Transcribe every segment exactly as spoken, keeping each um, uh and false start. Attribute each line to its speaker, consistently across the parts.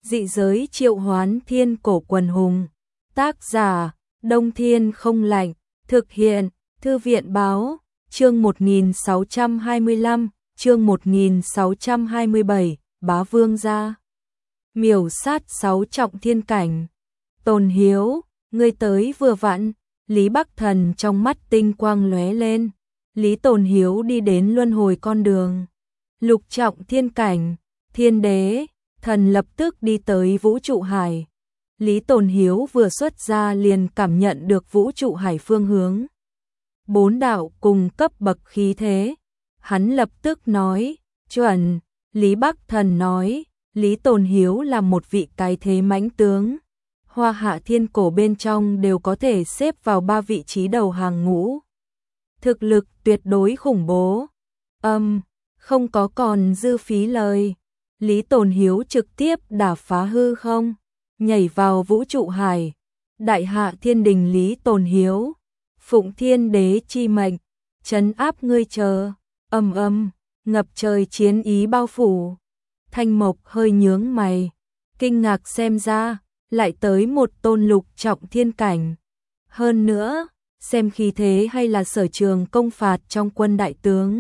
Speaker 1: Dị giới triệu hoán thiên cổ quần hùng. Tác giả, Đông Thiên Không Lạnh. Thực hiện, Thư viện Báo. Chương một nghìn sáu trăm hai mươi lăm, chương một nghìn sáu trăm hai mươi bảy, Bá Vương gia. Miểu sát sáu trọng thiên cảnh. Tồn Hiếu, ngươi tới vừa vặn. Lý Bắc Thần trong mắt tinh quang lóe lên. Lý Tồn Hiếu đi đến luân hồi con đường. Lục trọng thiên cảnh, thiên đế, thần lập tức đi tới vũ trụ hải. Lý Tồn Hiếu vừa xuất ra liền cảm nhận được vũ trụ hải phương hướng. Bốn đạo cùng cấp bậc khí thế. Hắn lập tức nói, chuẩn. Lý Bắc Thần nói, Lý Tồn Hiếu là một vị cái thế mãnh tướng. Hoa hạ thiên cổ bên trong đều có thể xếp vào ba vị trí đầu hàng ngũ. Thực lực tuyệt đối khủng bố. Âm, không có còn dư phí lời. Lý Tồn Hiếu trực tiếp đả phá hư không, nhảy vào vũ trụ hải. Đại hạ thiên đình Lý Tồn Hiếu, phụng thiên đế chi mệnh, trấn áp ngươi chờ. Âm âm, ngập trời chiến ý bao phủ. Thanh Mộc hơi nhướng mày, kinh ngạc xem ra, lại tới một tôn lục trọng thiên cảnh. Hơn nữa, xem khí thế hay là sở trường công phạt trong quân đại tướng.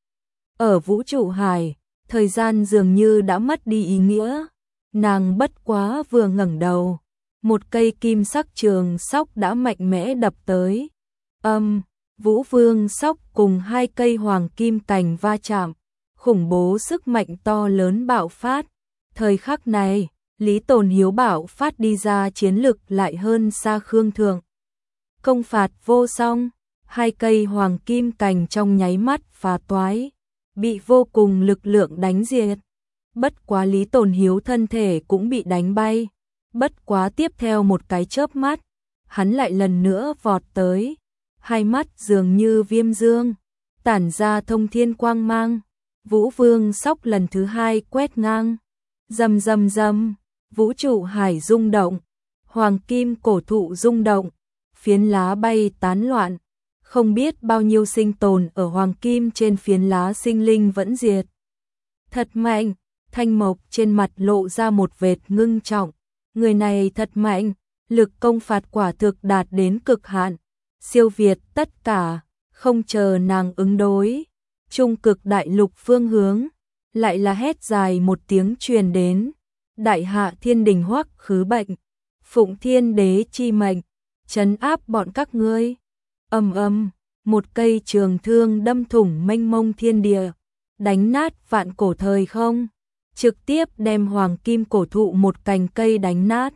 Speaker 1: Ở vũ trụ hải, thời gian dường như đã mất đi ý nghĩa. Nàng bất quá vừa ngẩng đầu, một cây kim sắc trường sóc đã mạnh mẽ đập tới. Âm, Vũ Vương sóc cùng hai cây hoàng kim cành va chạm, khủng bố sức mạnh to lớn bạo phát. Thời khắc này, Lý Tồn Hiếu bạo phát đi ra chiến lực lại hơn xa Khương Thượng. Công phạt vô song, hai cây hoàng kim cành trong nháy mắt phá toái, bị vô cùng lực lượng đánh diệt. Bất quá Lý Tồn Hiếu thân thể cũng bị đánh bay. Bất quá tiếp theo một cái chớp mắt, hắn lại lần nữa vọt tới. Hai mắt dường như viêm dương, tản ra thông thiên quang mang. Vũ Vương sóc lần thứ hai quét ngang. Rầm rầm rầm, vũ trụ hải rung động, hoàng kim cổ thụ rung động, phiến lá bay tán loạn. Không biết bao nhiêu sinh tồn ở hoàng kim trên phiến lá sinh linh vẫn diệt. Thật mạnh. Thanh Mộc trên mặt lộ ra một vệt ngưng trọng. Người này thật mạnh, lực công phạt quả thực đạt đến cực hạn, siêu việt tất cả. Không chờ nàng ứng đối, trung cực đại lục phương hướng, lại là hét dài một tiếng truyền đến. Đại hạ thiên đình Hoắc Khứ Bệnh, phụng thiên đế chi mệnh, trấn áp bọn các ngươi. Ầm ầm, một cây trường thương đâm thủng mênh mông thiên địa, đánh nát vạn cổ thời không, trực tiếp đem hoàng kim cổ thụ một cành cây đánh nát.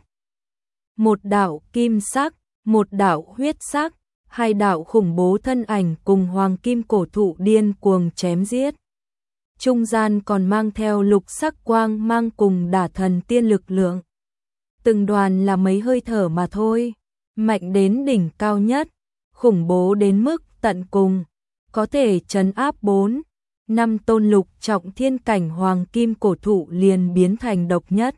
Speaker 1: Một đạo kim sắc, một đạo huyết sắc, hai đạo khủng bố thân ảnh cùng hoàng kim cổ thụ điên cuồng chém giết. Trung gian còn mang theo lục sắc quang mang cùng đả thần tiên lực lượng. Từng đoàn là mấy hơi thở mà thôi, mạnh đến đỉnh cao nhất, khủng bố đến mức tận cùng, có thể trấn áp bốn, năm tôn lục trọng thiên cảnh hoàng kim cổ thụ liền biến thành độc nhất.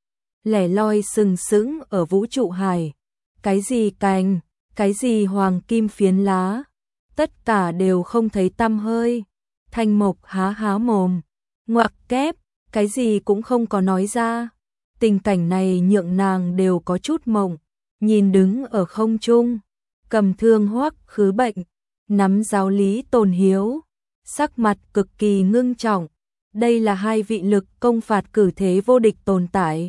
Speaker 1: Lẻ loi sừng sững ở vũ trụ hải, cái gì cành, cái gì hoàng kim phiến lá, tất cả đều không thấy tăm hơi. Thanh Mộc há há mồm, ngoặc kép, cái gì cũng không có nói ra. Tình cảnh này nhượng nàng đều có chút mộng, nhìn đứng ở không trung, cầm thương Hoắc Khứ Bệnh, nắm giáo Lý Tồn Hiếu, sắc mặt cực kỳ ngưng trọng. Đây là hai vị lực công phạt cử thế vô địch tồn tại.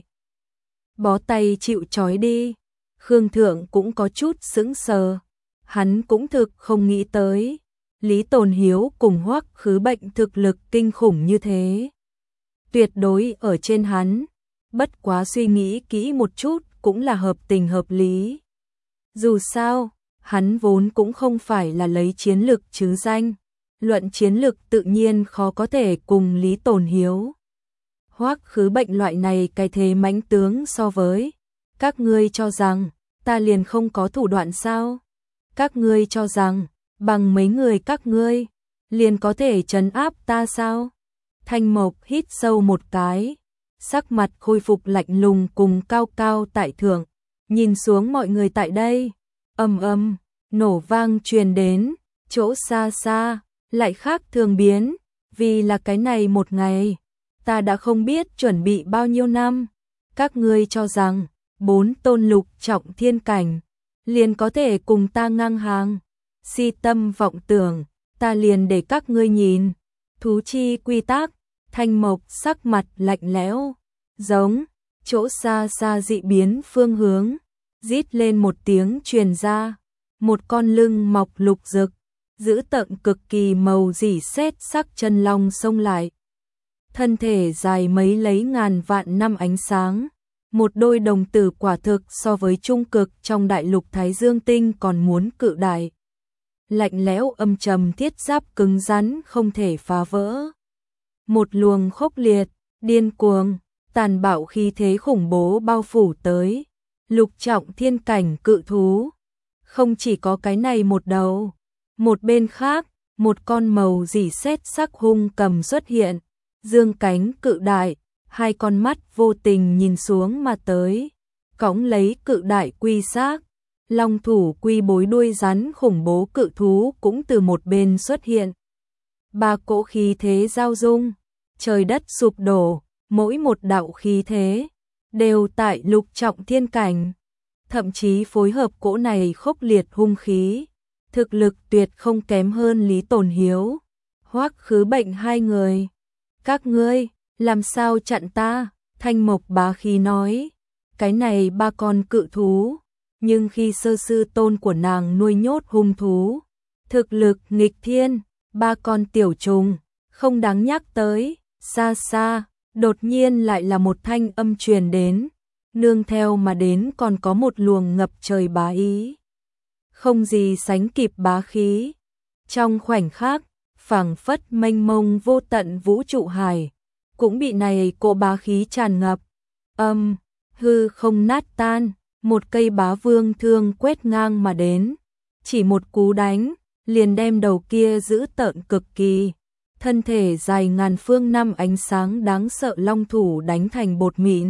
Speaker 1: Bó tay chịu trói đi. Khương Thượng cũng có chút sững sờ, hắn cũng thực không nghĩ tới Lý Tồn Hiếu cùng Hoắc Khứ Bệnh thực lực kinh khủng như thế, tuyệt đối ở trên hắn. Bất quá suy nghĩ kỹ một chút cũng là hợp tình hợp lý. Dù sao, hắn vốn cũng không phải là lấy chiến lực chứ danh, luận chiến lực tự nhiên khó có thể cùng Lý Tồn Hiếu, Hoắc Khứ Bệnh loại này cái thế mãnh tướng so với. Các ngươi cho rằng ta liền không có thủ đoạn sao? Các ngươi cho rằng bằng mấy người các ngươi liền có thể trấn áp ta sao? Thanh Mộc hít sâu một cái, sắc mặt khôi phục lạnh lùng cùng cao cao tại thượng, nhìn xuống mọi người tại đây. Ầm ầm, nổ vang truyền đến, chỗ xa xa lại khác thường biến, vì là cái này một ngày, ta đã không biết chuẩn bị bao nhiêu năm. Các ngươi cho rằng, bốn tôn lục trọng thiên cảnh, liền có thể cùng ta ngang hàng. Si tâm vọng tưởng, ta liền để các ngươi nhìn. Thú chi quy tắc, Thanh Mộc sắc mặt lạnh lẽo, giống, chỗ xa xa dị biến phương hướng, rít lên một tiếng truyền ra, một con lưng mọc lục rực, giữ tợn cực kỳ màu rỉ sét sắc chân long xông lại. Thân thể dài mấy lấy ngàn vạn năm ánh sáng, một đôi đồng tử quả thực so với trung cực trong đại lục Thái Dương Tinh còn muốn cự đại. Lạnh lẽo âm trầm thiết giáp cứng rắn không thể phá vỡ. Một luồng khốc liệt, điên cuồng, tàn bạo khí thế khủng bố bao phủ tới. Lục trọng thiên cảnh cự thú. Không chỉ có cái này một đầu. Một bên khác, một con màu rỉ sét sắc hung cầm xuất hiện. Dương cánh cự đại, hai con mắt vô tình nhìn xuống mà tới. Cõng lấy cự đại quy xác. Long thủ quy bối đuôi rắn khủng bố cự thú cũng từ một bên xuất hiện. Ba cỗ khí thế giao dung, trời đất sụp đổ, mỗi một đạo khí thế đều tại lục trọng thiên cảnh. Thậm chí phối hợp cỗ này khốc liệt hung khí, thực lực tuyệt không kém hơn Lý Tồn Hiếu, Hoắc Khứ Bệnh hai người. Các ngươi, làm sao chặn ta? Thanh Mộc bá khí nói, cái này ba con cự thú. Nhưng khi sơ sư tôn của nàng nuôi nhốt hung thú, thực lực nghịch thiên, ba con tiểu trùng, không đáng nhắc tới. Xa xa, đột nhiên lại là một thanh âm truyền đến, nương theo mà đến còn có một luồng ngập trời bá ý. Không gì sánh kịp bá khí. Trong khoảnh khắc, phảng phất mênh mông vô tận vũ trụ hải, cũng bị này cỗ bá khí tràn ngập. Âm, hư không nát tan. Một cây bá vương thương quét ngang mà đến, chỉ một cú đánh, liền đem đầu kia giữ tợn cực kỳ, thân thể dài ngàn phương năm ánh sáng đáng sợ long thủ đánh thành bột mịn.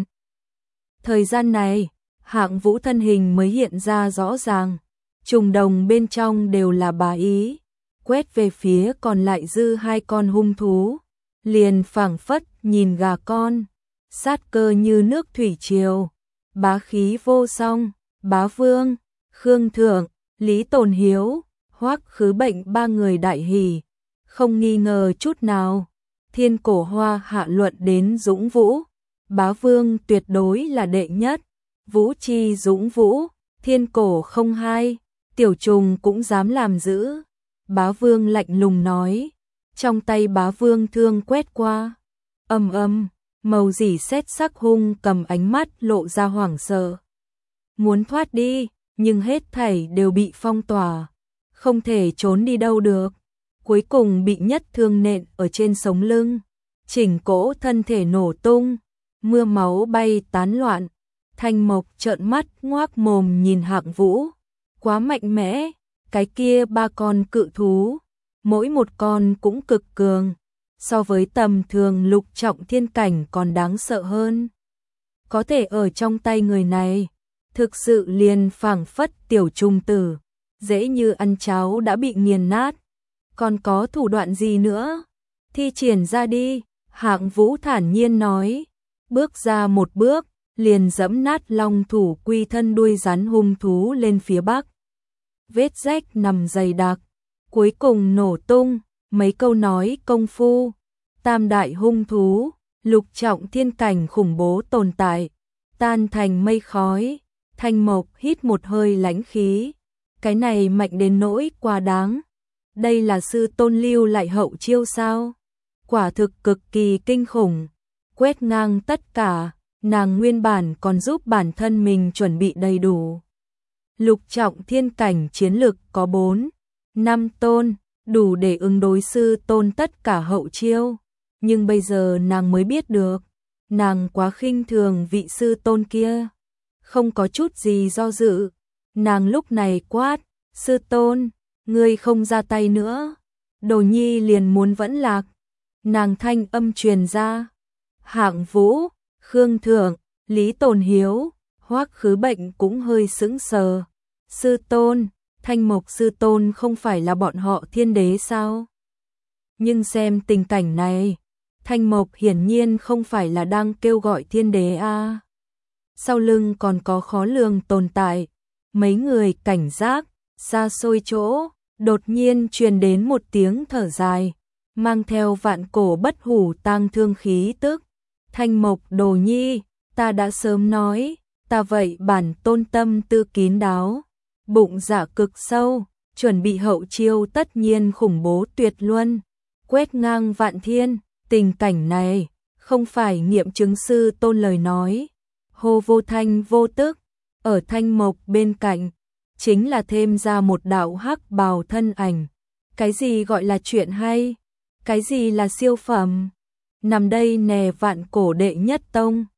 Speaker 1: Thời gian này, Hạng Vũ thân hình mới hiện ra rõ ràng, trùng đồng bên trong đều là bá ý, quét về phía còn lại dư hai con hung thú, liền phảng phất nhìn gà con, sát cơ như nước thủy triều. Bá khí vô song, Bá Vương, Khương Thượng, Lý Tồn Hiếu, Hoắc Khứ Bệnh ba người đại hỉ, không nghi ngờ chút nào. Thiên Cổ Hoa hạ luận đến dũng vũ, Bá Vương tuyệt đối là đệ nhất, vũ chi dũng vũ, thiên cổ không hai, tiểu trùng cũng dám làm dữ. Bá Vương lạnh lùng nói, trong tay Bá Vương thương quét qua, ầm ầm. Màu rỉ sét sắc hung cầm ánh mắt lộ ra hoảng sợ. Muốn thoát đi, nhưng hết thảy đều bị phong tỏa. Không thể trốn đi đâu được. Cuối cùng bị nhất thương nện ở trên sống lưng. Chỉnh cỗ thân thể nổ tung. Mưa máu bay tán loạn. Thanh Mộc trợn mắt ngoác mồm nhìn Hạng Vũ. Quá mạnh mẽ. Cái kia ba con cự thú. Mỗi một con cũng cực cường. So với tầm thường lục trọng thiên cảnh còn đáng sợ hơn. Có thể ở trong tay người này, thực sự liền phảng phất tiểu trùng tử, dễ như ăn cháo đã bị nghiền nát. Còn có thủ đoạn gì nữa? Thi triển ra đi, Hạng Vũ thản nhiên nói. Bước ra một bước, liền dẫm nát long thủ quy thân đuôi rắn hung thú lên phía bắc. Vết rách nằm dày đặc, cuối cùng nổ tung. Mấy câu nói công phu, tam đại hung thú, lục trọng thiên cảnh khủng bố tồn tại, tan thành mây khói. Thanh Mộc hít một hơi lãnh khí, cái này mạnh đến nỗi quá đáng. Đây là sư tôn lưu lại hậu chiêu sao? Quả thực cực kỳ kinh khủng, quét ngang tất cả, nàng nguyên bản còn giúp bản thân mình chuẩn bị đầy đủ. Lục trọng thiên cảnh chiến lực có bốn, năm tôn, đủ để ứng đối sư tôn tất cả hậu chiêu, nhưng bây giờ nàng mới biết được, nàng quá khinh thường vị sư tôn kia, không có chút gì do dự, nàng lúc này quát, sư tôn, ngươi không ra tay nữa, Đồ Nhi liền muốn vẫn lạc. Nàng thanh âm truyền ra, Hạng Vũ, Khương Thượng, Lý Tồn Hiếu, Hoắc Khứ Bệnh cũng hơi sững sờ. Sư tôn, Thanh Mộc sư tôn không phải là bọn họ thiên đế sao? Nhưng xem tình cảnh này, Thanh Mộc hiển nhiên không phải là đang kêu gọi thiên đế a. À. sau lưng còn có khó lường tồn tại. Mấy người cảnh giác, xa xôi chỗ, đột nhiên truyền đến một tiếng thở dài, mang theo vạn cổ bất hủ tang thương khí tức. Thanh Mộc Đồ Nhi, ta đã sớm nói, ta vậy bản tôn tâm tư kín đáo, bụng dạ cực sâu, chuẩn bị hậu chiêu tất nhiên khủng bố tuyệt luân, quét ngang vạn thiên. Tình cảnh này không phải nghiệm chứng sư tôn lời nói. Hô vô thanh vô tức, ở Thanh Mộc bên cạnh chính là thêm ra một đạo hắc bào thân ảnh. Cái gì gọi là chuyện hay? Cái gì là siêu phẩm? Nằm đây nè vạn cổ đệ nhất tông.